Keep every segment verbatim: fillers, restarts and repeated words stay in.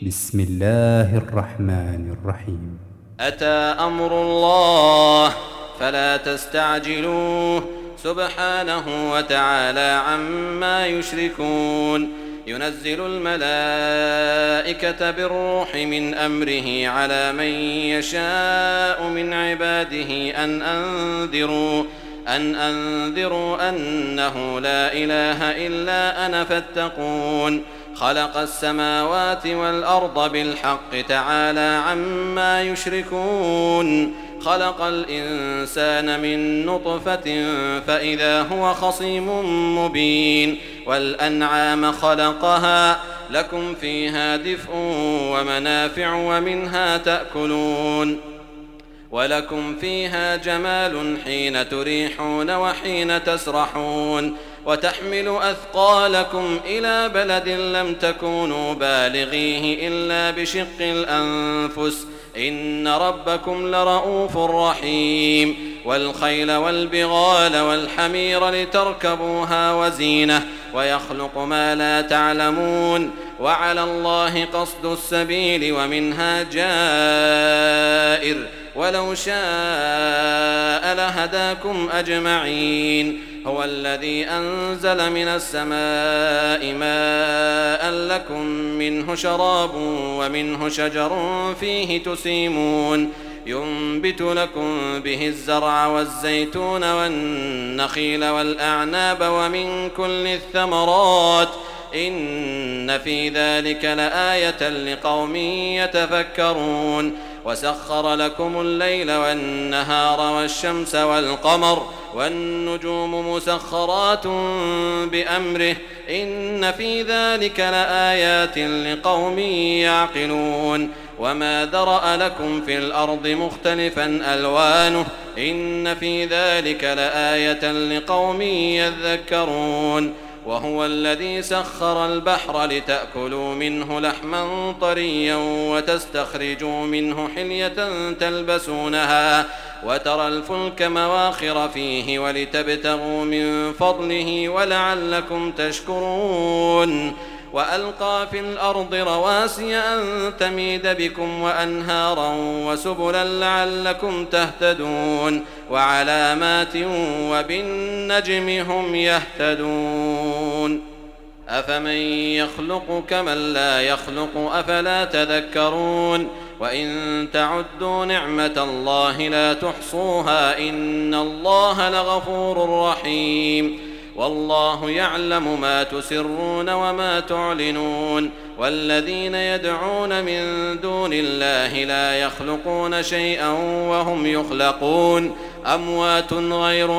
بسم الله الرحمن الرحيم. أتى أمر الله فلا تستعجلوه سبحانه وتعالى عما يشركون. ينزل الملائكة بالروح من أمره على من يشاء من عباده أن أنذروا أن أنذروا أنه لا إله إلا أنا فاتقون. خلق السماوات والأرض بالحق تعالى عما يشركون. خلق الإنسان من نطفة فإذا هو خصيم مبين. والأنعام خلقها لكم فيها دفء ومنافع ومنها تأكلون ولكم فيها جمال حين تريحون وحين تسرحون. وتحمل أثقالكم إلى بلد لم تكونوا بالغيه إلا بشق الأنفس إن ربكم لرؤوف رحيم. والخيل والبغال والحمير لتركبوها وزينة ويخلق ما لا تعلمون. وعلى الله قصد السبيل ومنها جائر ولو شاء لهداكم أجمعين. هو الذي أنزل من السماء ماء لكم منه شراب ومنه شجر فيه تسيمون. ينبت لكم به الزرع والزيتون والنخيل والأعناب ومن كل الثمرات إن في ذلك لآية لقوم يتفكرون. وسخر لكم الليل والنهار والشمس والقمر والنجوم مسخرات بأمره إن في ذلك لآيات لقوم يعقلون. وما ذرأ لكم في الأرض مختلفا ألوانه إن في ذلك لآية لقوم يذكرون. وهو الذي سخر البحر لتأكلوا منه لحما طريا وتستخرجوا منه حلية تلبسونها وترى الفلك مواخر فيه ولتبتغوا من فضله ولعلكم تشكرون. وألقى في الأرض رواسي أن تميد بكم وأنهارا وسبلا لعلكم تهتدون. وعلامات وبالنجم هم يهتدون. أفمن يخلق كمن لا يخلق أفلا تذكرون. وإن تعدوا نعمة الله لا تحصوها إن الله لغفور رحيم. والله يعلم ما تسرون وما تعلنون. والذين يدعون من دون الله لا يخلقون شيئا وهم يخلقون أموات غير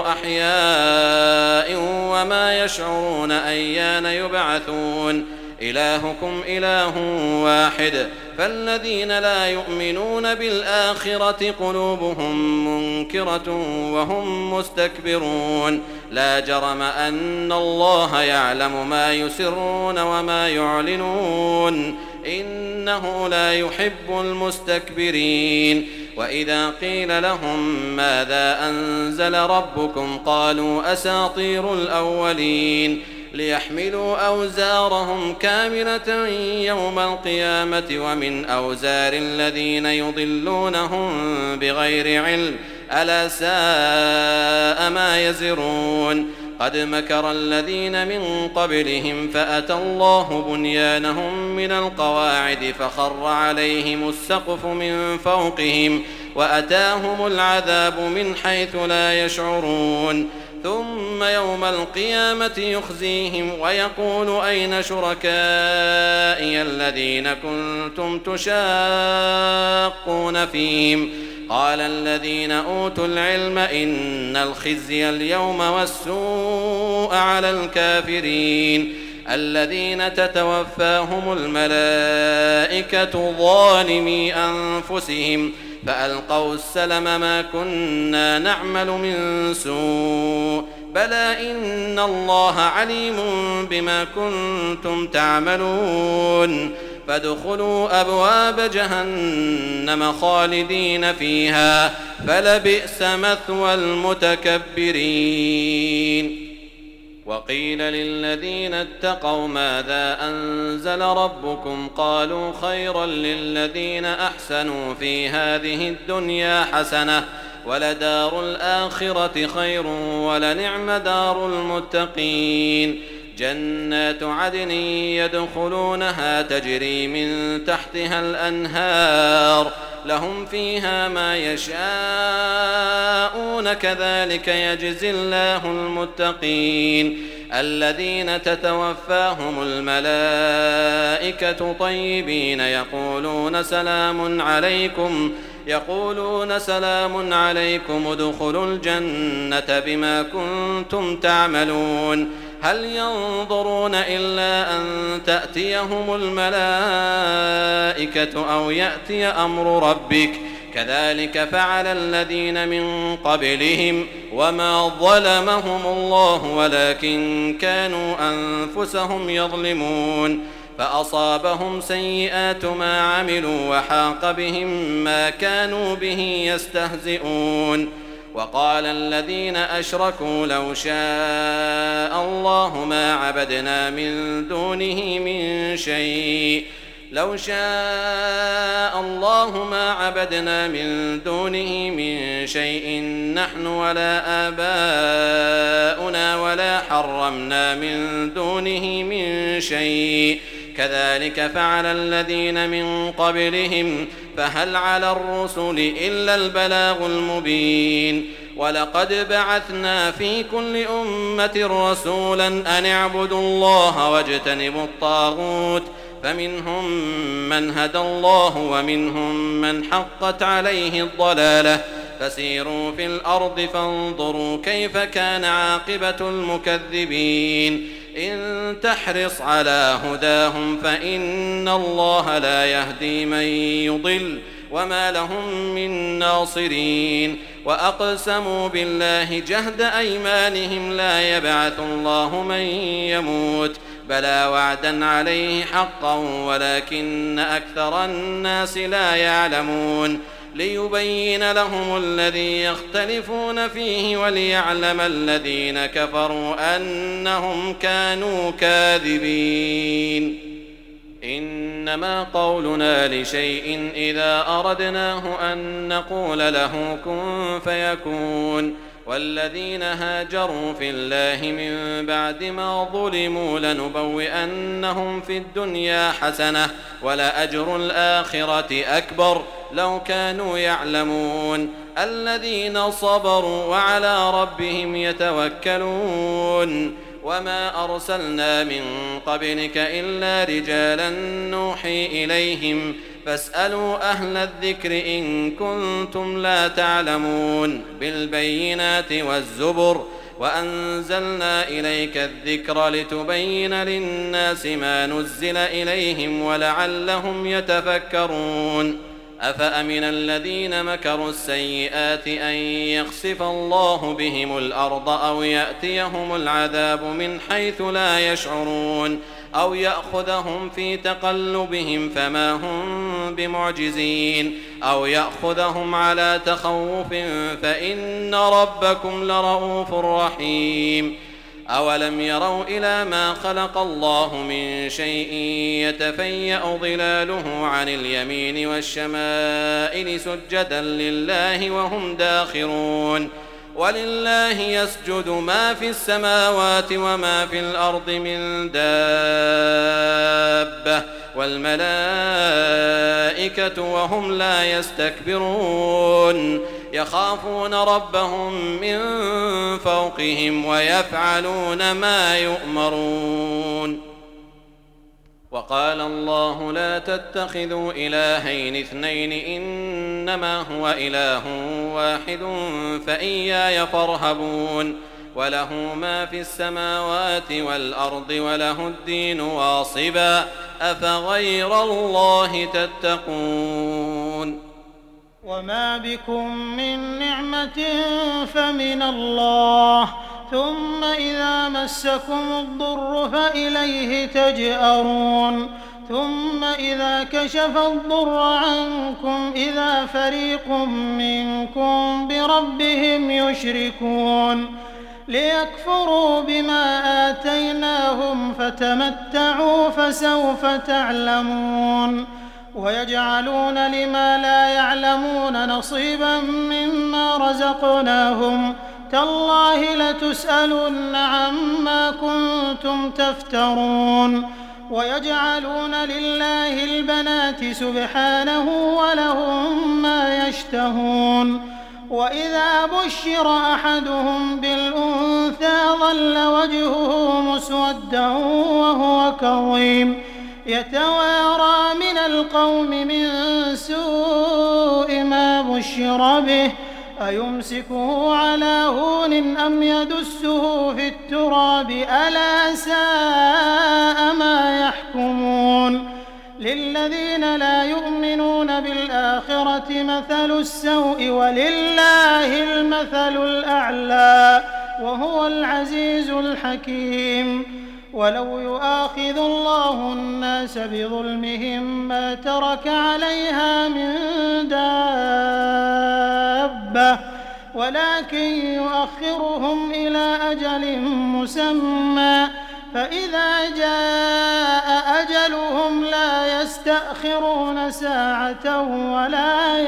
أحياء وما يشعرون أيان يبعثون. إلهكم إله واحد فالذين لا يؤمنون بالآخرة قلوبهم منكرة وهم مستكبرون. لا جرم أن الله يعلم ما يسرون وما يعلنون إنه لا يحب المستكبرين. وإذا قيل لهم ماذا أنزل ربكم قالوا أساطير الأولين ليحملوا أوزارهم كاملة يوم القيامة ومن أوزار الذين يضلونهم بغير علم ألا ساء ما يزرون. قد مكر الذين من قبلهم فأتى الله بنيانهم من القواعد فخر عليهم السقف من فوقهم وأتاهم العذاب من حيث لا يشعرون. ثم يوم القيامة يخزيهم ويقول أين شركائي الذين كنتم تشاقون فيهم قال الذين أوتوا العلم إن الخزي اليوم والسوء على الكافرين الذين تتوفاهم الملائكة ظالمي أنفسهم فألقوا السلم ما كنا نعمل من سوء بلى إن الله عليم بما كنتم تعملون. فادخلوا أبواب جهنم خالدين فيها فلبئس مثوى المتكبرين. وقيل للذين اتقوا ماذا أنزل ربكم قالوا خيرا للذين أحسنوا في هذه الدنيا حسنة ولدار الآخرة خير ولنعم دار المتقين جنات عدن يدخلونها تجري من تحتها الأنهار لهم فيها ما يشاءون كذلك يجزي الله المتقين الذين تتوفاهم الملائكة طيبين يقولون سلام عليكم يقولون سلام عليكم ادخلوا الجنة بما كنتم تعملون هل ينظرون إلا أن تأتيهم الملائكة أو يأتي أمر ربك كذلك فعل الذين من قبلهم وما ظلمهم الله ولكن كانوا أنفسهم يظلمون فأصابهم سيئات ما عملوا وحاق بهم ما كانوا به يستهزئون وقال الذين أشركوا لو شاء الله ما عبدنا من دونه من شيء لو شاء الله ما عبدنا من دونه من شيء نحن ولا آباؤنا ولا حرمنا من دونه من شيء كذلك فعل الذين من قبلهم فهل على الرسل إلا البلاغ المبين ولقد بعثنا في كل أمة رسولا أن اعبدوا الله واجتنبوا الطاغوت فمنهم من هدى الله ومنهم من حقت عليه الضلالة فسيروا في الأرض فانظروا كيف كان عاقبة المكذبين إن تحرص على هداهم فإن الله لا يهدي من يضل وما لهم من ناصرين وأقسموا بالله جهد أيمانهم لا يبعث الله من يموت بلى وعدا عليه حقا ولكن أكثر الناس لا يعلمون ليبين لهم الذي يختلفون فيه وليعلم الذين كفروا أنهم كانوا كاذبين إنما قولنا لشيء إذا أردناه أن نقول له كن فيكون والذين هاجروا في الله من بعد ما ظلموا لنبوئنهم في الدنيا حسنة ولأجر الآخرة أكبر لو كانوا يعلمون الذين صبروا وعلى ربهم يتوكلون وما أرسلنا من قبلك إلا رجالا نوحي إليهم فاسألوا أهل الذكر إن كنتم لا تعلمون بالبينات والزبر وأنزلنا إليك الذكر لتبين للناس ما نزل إليهم ولعلهم يتفكرون أفأمن الذين مكروا السيئات أن يخسف الله بهم الأرض أو يأتيهم العذاب من حيث لا يشعرون أو يأخذهم في تقلبهم فما هم بمعجزين أو يأخذهم على تخوف فإن ربكم لرؤوف رحيم أولم يروا إلى ما خلق الله من شيء يتفيأ ظلاله عن اليمين والشمائل سجدا لله وهم داخرون ولله يسجد ما في السماوات وما في الأرض من دابة والملائكة وهم لا يستكبرون يخافون ربهم من فوقهم ويفعلون ما يؤمرون وقال الله لا تتخذوا إلهين اثنين إنما هو إله واحد فإياي فارهبون وله ما في السماوات والأرض وله الدين واصبا أفغير الله تتقون وما بكم من نعمة فمن الله ثم إذا مسكم الضر فإليه تجأرون ثم إذا كشف الضر عنكم إذا فريق منكم بربهم يشركون ليكفروا بما آتيناهم فتمتعوا فسوف تعلمون ويجعلون لما لا يعلمون نصيبا مما رزقناهم تالله لتسألن عما كنتم تفترون ويجعلون لله البنات سبحانه ولهم ما يشتهون وإذا بشر أحدهم بالأنثى ظل وجهه مسودا وهو كظيم يتوارى من القوم من سوء ما بشر به أيمسكه على هون أم يدسه في التراب ألا ساء ما يحكمون للذين لا يؤمنون بالآخرة مثل السوء ولله المثل الأعلى وهو العزيز الحكيم ولو يؤاخذ الله الناس بظلمهم ما ترك عليها من دابة ولكن يؤخرهم إلى أجل مسمى فإذا جاء أجلهم لا يستأخرون ساعة ولا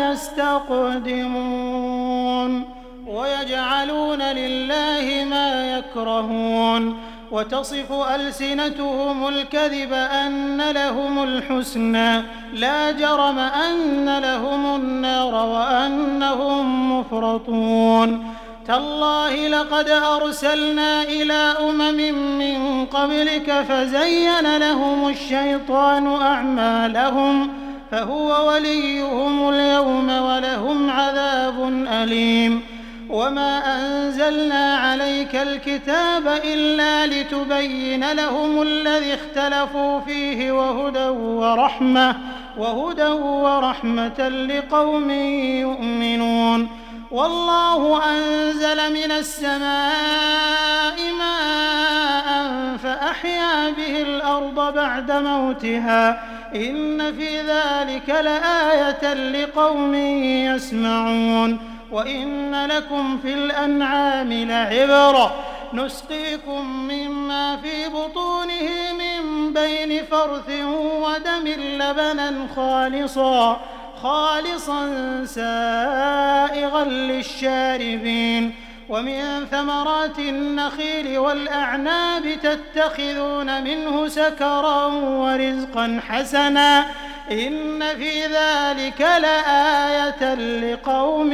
يستقدمون ويجعلون لله ما يكرهون وتصف ألسنتهم الكذب أن لهم الحسنى لا جرم أن لهم النار وأنهم مفرطون تالله لقد أرسلنا إلى أمم من قبلك فزين لهم الشيطان أعمالهم فهو وليهم اليوم ولهم عذاب أليم وما أنزلنا عليك الكتاب إلا لتبين لهم الذي اختلفوا فيه وهدى ورحمة وهدى ورحمة لقوم يؤمنون والله أنزل من السماء ماء فأحيا به الأرض بعد موتها إن في ذلك لآية لقوم يسمعون وإن لكم في الأنعام لعبرة نسقيكم مما في بطونه من بين فرث ودم لبنا خالصا خالصا سائغا للشاربين ومن ثمرات النخيل والأعناب تتخذون منه سكرا ورزقا حسنا إن في ذلك لآية لقوم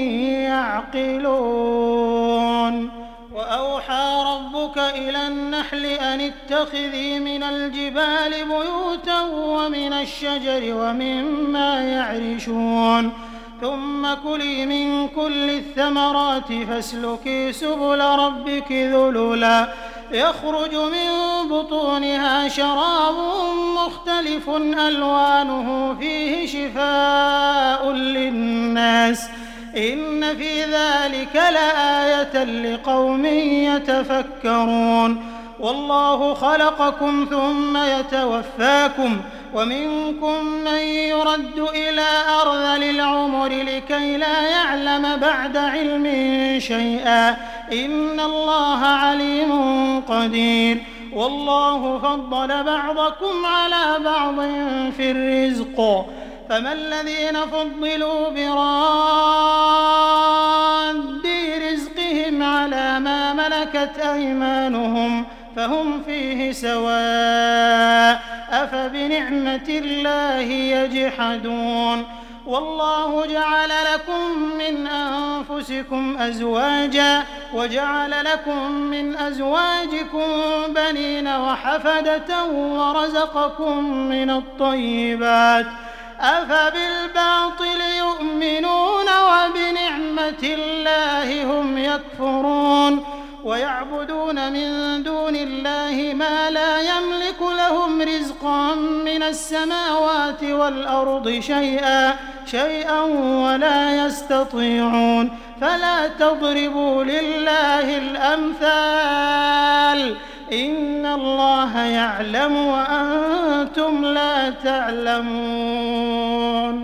يعقلون وأوحى ربك إلى النحل أن اتخذي من الجبال بيوتا ومن الشجر ومما يعرشون ثم كلي من كل الثمرات فاسلكي سبل ربك ذللا يخرج من بطونها شراب مختلف ألوانه فيه شفاء للناس إن في ذلك لآية لقوم يتفكرون والله خلقكم ثم يتوفاكم ومنكم من يرد إلى أرذل العمر لكي لا يعلم بعد علم شيئا إن الله عليم قدير والله فضل بعضكم على بعض في الرزق فما الذين فضلوا براد رزقهم على ما ملكت أيمانهم فهم فيه سواء أفبنعمة الله يجحدون والله جعل لكم من أنفسكم أزواجا وجعل لكم من أزواجكم بنين وحفدة ورزقكم من الطيبات أفبالباطل يؤمنون وبنعمة الله هم يكفرون ويعبدون من دون الله ما لا يملك لهم رزقا من السماوات والأرض شيئا شيئا ولا يستطيعون فلا تضربوا لله الأمثال إن الله يعلم وأنتم لا تعلمون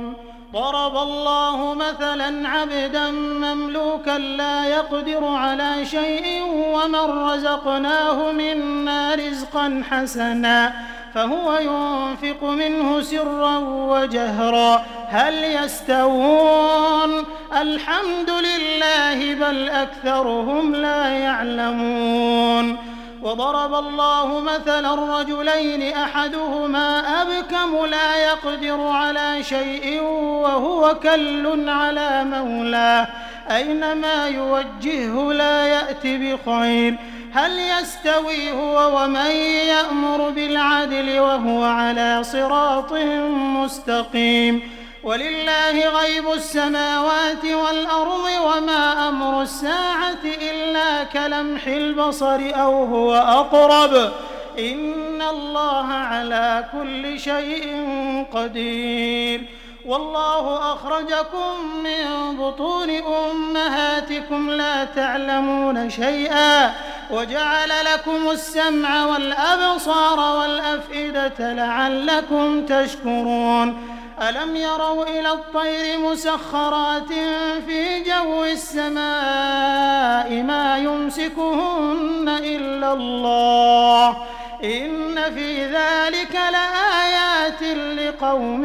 ضرب الله مثلا عبدا مملوكا لا يقدر على شيء ومن رزقناه منا رزقا حسنا فهو ينفق منه سرا وجهرا هل يستوون الحمد لله بل أكثرهم لا يعلمون وضرب الله مثلا رجلين أحدهما أبكم لا يقدر على شيء وهو كل على مولاه أينما يوجهه لا يأتي بخير هل يستوي هو ومن يأمر بالعدل وهو على صراط مستقيم ولله غيب السماوات والأرض وما أمر الساعة إلا كلمح البصر أو هو أقرب إن الله على كل شيء قدير والله أخرجكم من بطون أمهاتكم لا تعلمون شيئا وجعل لكم السمع والأبصار والأفئدة لعلكم تشكرون ألم يروا إلى الطير مسخرات في جو السماء ما يمسكهن إلا الله إن في ذلك لآيات لقوم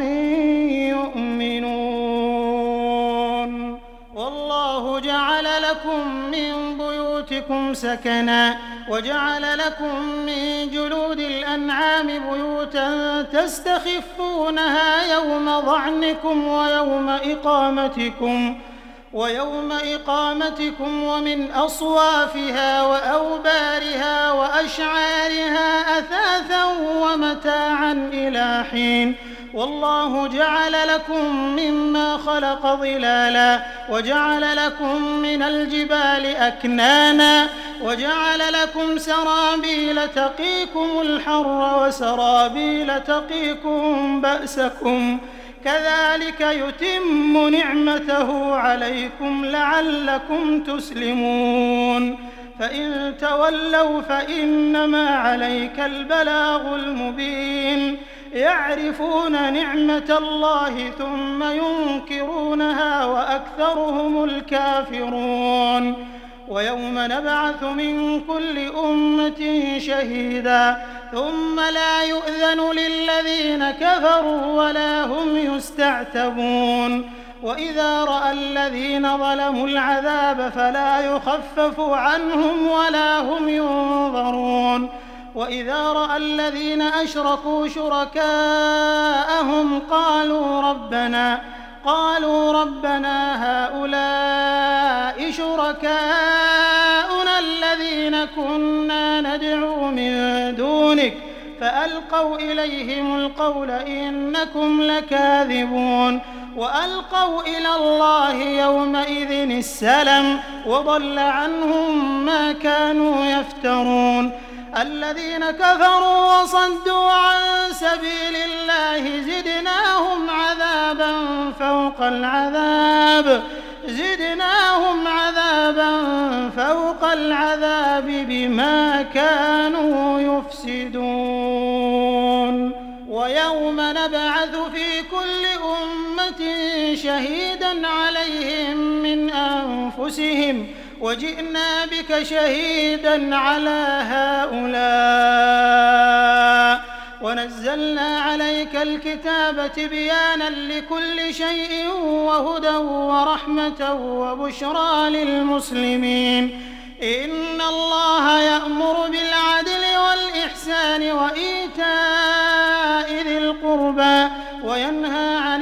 يؤمنون والله جعل لكم من بيوتكم سكنا وجعل لكم من جلود الأنعام بيوتا تستخفونها يوم ظعنكم ويوم إقامتكم ويوم إقامتكم ومن أصوافها وأوبارها وأشعارها أثاثا ومتاعا إلى حين والله جعل لكم مما خلق ظلالا وجعل لكم من الجبال أكنانا وجعل لكم سرابيل تقيكم الحر وسرابيل تقيكم بأسكم كذلك يتم نعمته عليكم لعلكم تسلمون فإن تولوا فإنما عليك البلاغ المبين يعرفون نعمة الله ثم ينكرونها وأكثرهم الكافرون ويوم نبعث من كل أمة شهيدا ثم لا يؤذن للذين كفروا ولا هم يستعتبون وإذا رأى الذين ظلموا العذاب فلا يخفف عنهم ولا هم ينظرون وإذا رأى الذين أشركوا شركاءهم قالوا ربنا قالوا ربنا هؤلاء شركاؤنا الذين كنا ندعو من دونك فألقوا إليهم القول إنكم لكاذبون وألقوا إلى الله يومئذ السلم وضل عنهم ما كانوا يفترون الذين كفروا وصدوا عن سبيل الله زدناهم عذابا فوق العذاب زدناهم عذابا فوق العذاب بما كانوا يفسدون ويوم نبعث في كل أمة شهيدا عليهم من أنفسهم وجئنا بك شهيدا على هؤلاء ونزلنا عليك الكتاب تبيانا لكل شيء وهدى ورحمة وبشرى للمسلمين إن الله يأمر بالعدل والإحسان وإيتاء ذي القربى وينهى عن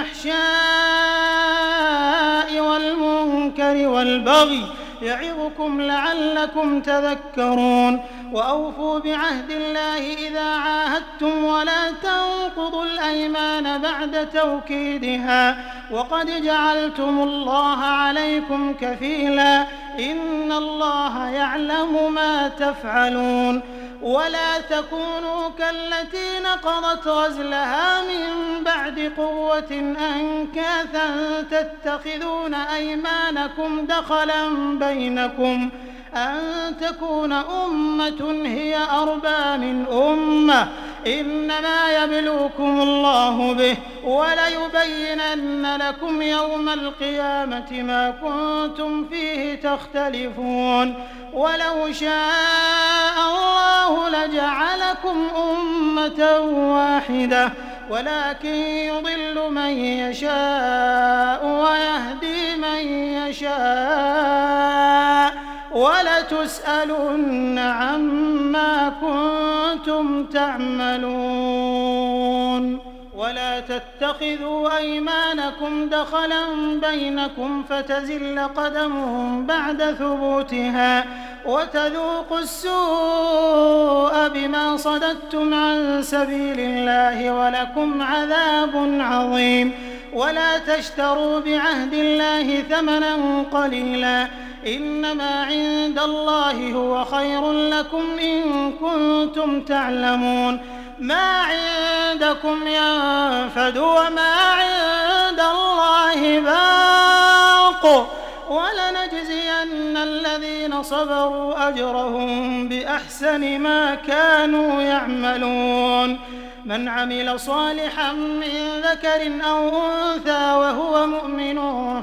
الفحشاء والمنكر والبغي يعظكم لعلكم تذكرون وأوفوا بعهد الله إذا عاهدتم ولا تنقضوا الأيمان بعد توكيدها وقد جعلتم الله عليكم كفيلا إن الله يعلم ما تفعلون ولا تكونوا كالتي نقضت غزلها من بعد قوة أنكاثا تتخذون أيمانكم دخلا بينكم أن تكون أمة هي أربى من أمة إنما يبلوكم الله به وليبينن لكم يوم القيامة ما كنتم فيه تختلفون ولو شاء الله لجعلكم أمة واحدة ولكن يضل من يشاء ويهدي من يشاء ولتسألن عما كنتم تعملون ولا تتخذوا أيمانكم دخلا بينكم فتزل قدم بعد ثبوتها وتذوقوا السوء بما صددتم عن سبيل الله ولكم عذاب عظيم ولا تشتروا بعهد الله ثمنا قليلا إنما عند الله هو خير لكم إن كنتم تعلمون ما عندكم ينفد وما عند الله باق ولنجزين الذين صبروا أجرهم بأحسن ما كانوا يعملون من عمل صالحا من ذكر أو أنثى وهو مؤمن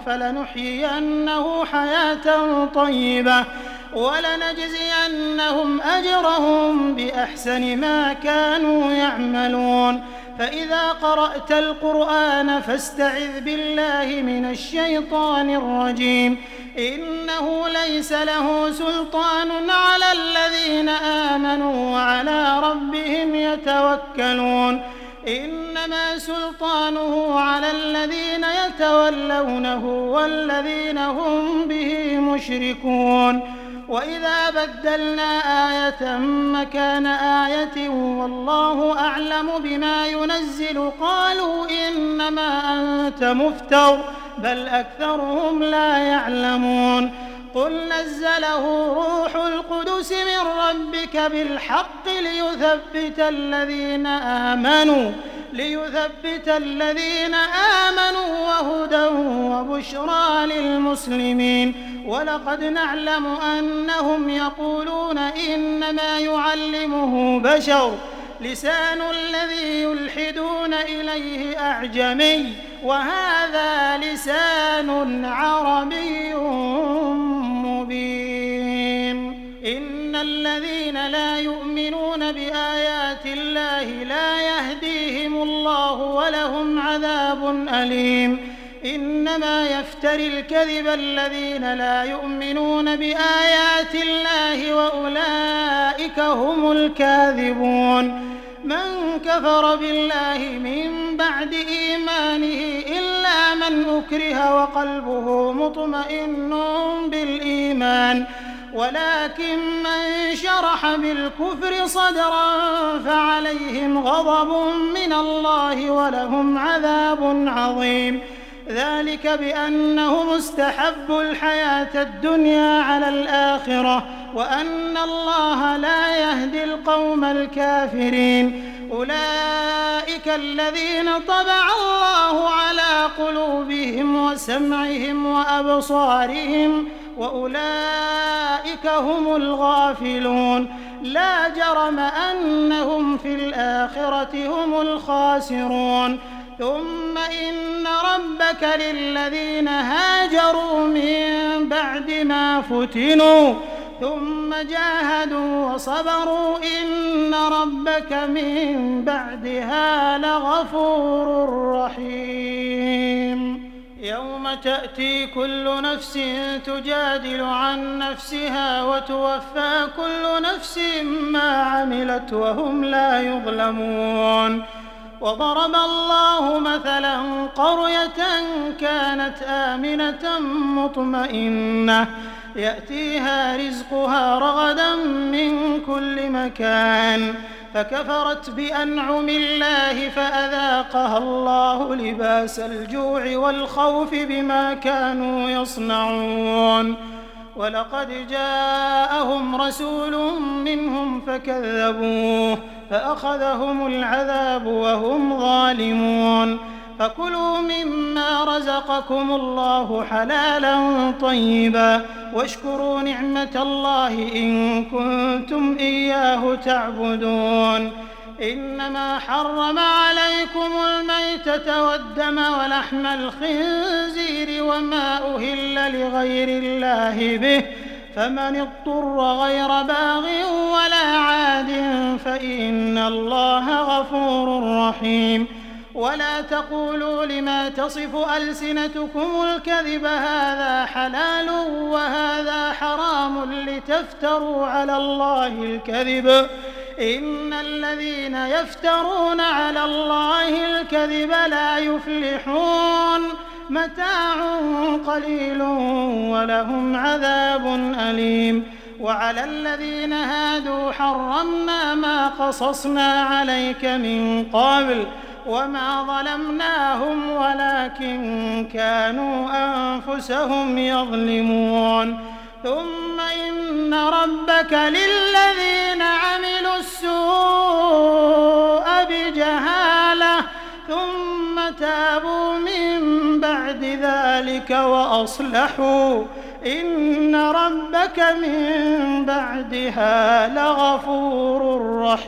فلنحيينه حياة طيبة ولنجزينهم أجرهم بأحسن ما كانوا يعملون فإذا قرأت القرآن فاستعذ بالله من الشيطان الرجيم إنه ليس له سلطان على الذين آمنوا وعلى ربهم يتوكلون إنما سلطانه على الذين يتولونه والذين هم به مشركون وإذا بدلنا آية مكان آية والله أعلم بما ينزل قالوا إنما أنت مفتر بل أكثرهم لا يعلمون قل نزله روح القدس من ربك بالحق ليثبت الذين آمنوا ليثبت الذين آمنوا وهدى وبشرى للمسلمين ولقد نعلم أنهم يقولون إنما يعلمه بشر لسان الذي يلحدون إليه أعجمي وهذا لسان عربي مبين إن الذين لا يؤمنون بآيات الله لا يهديهم الله ولهم عذاب أليم إنما يفتري الكذب الذين لا يؤمنون بآيات الله وأولئك هم الكاذبون من كفر بالله من بعد إيمانه إلا من أكره وقلبه مطمئن بالإيمان ولكن من شرح بالكفر صدرا فعليهم غضب من الله ولهم عذاب عظيم ذلك بأنهم استحبوا الحياة الدنيا على الآخرة وأن الله لا يهدي القوم الكافرين أولئك الذين طبع الله على قلوبهم وسمعهم وأبصارهم وأولئك هم الغافلون لا جرم أنهم في الآخرة هم الخاسرون ثم إن ربك للذين هاجروا من بعد ما فتنوا ثم جاهدوا وصبروا إن ربك من بعدها لغفور رحيم يوم تأتي كل نفس تجادل عن نفسها وتوفى كل نفس ما عملت وهم لا يظلمون وضرب الله مثلا قرية كانت آمنة مطمئنة يأتيها رزقها رغدا من كل مكان فكفرت بأنعم الله فأذاقها الله لباس الجوع والخوف بما كانوا يصنعون ولقد جاءهم رسول منهم فكذبوه فأخذهم العذاب وهم ظالمون فكلوا مما رزقكم الله حلالا طيبا واشكروا نعمة الله إن كنتم إياه تعبدون إنما حرم عليكم الميتة والدم ولحم الخنزير وما أهل لغير الله به فمن اضطر غير باغ ولا عاد فإن الله غفور رحيم ولا تقولوا لما تصف ألسنتكم الكذب هذا حلال وهذا حرام لتفتروا على الله الكذب إن الذين يفترون على الله الكذب لا يفلحون متاع قليل ولهم عذاب أليم وعلى الذين هادوا حرمنا ما قصصنا عليك من قبل وما ظلمناهم ولكن كانوا أنفسهم يظلمون ثم إن ربك للذين عملوا السوء بجهالة ثم تابوا من بعد ذلك وأصلحوا إن ربك من بعدها لغفور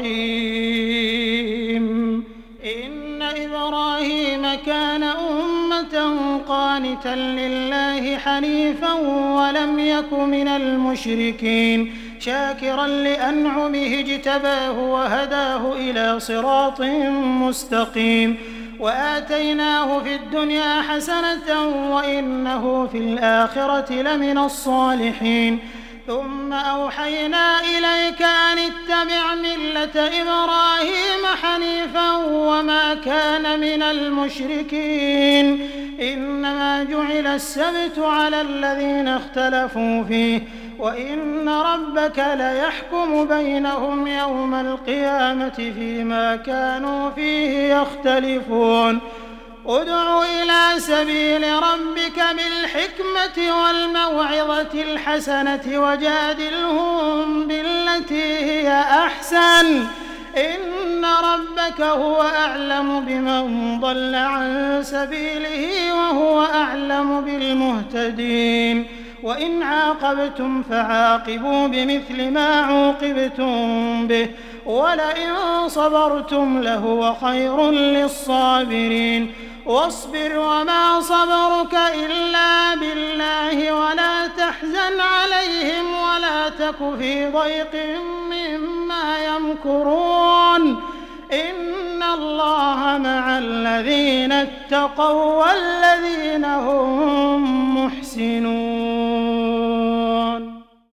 رحيم إن إبراهيم كان أمة قانتا لله حنيفا ولم يك من المشركين شاكرا لأنعمه اجتباه وهداه إلى صراط مستقيم وآتيناه في الدنيا حسنة وإنه في الآخرة لمن الصالحين ثم أوحينا إليك أن اتبع ملة إبراهيم حنيفا وما كان من المشركين إنما جعل السبت على الذين اختلفوا فيه وإن ربك ليحكم بينهم يوم القيامة فيما كانوا فيه يختلفون ادع إلى سبيل ربك بالحكمة والموعظة الحسنة وجادلهم بالتي هي أحسن إن ربك هو أعلم بمن ضل عن سبيله وهو أعلم بالمهتدين وإن عاقبتم فعاقبوا بمثل ما عوقبتم به ولئن صبرتم لهو خير للصابرين واصبر وما صبرك إلا بالله ولا تحزن عليهم ولا تك في ضيق مما يمكرون إن الله مع الذين اتقوا والذين هم محسنون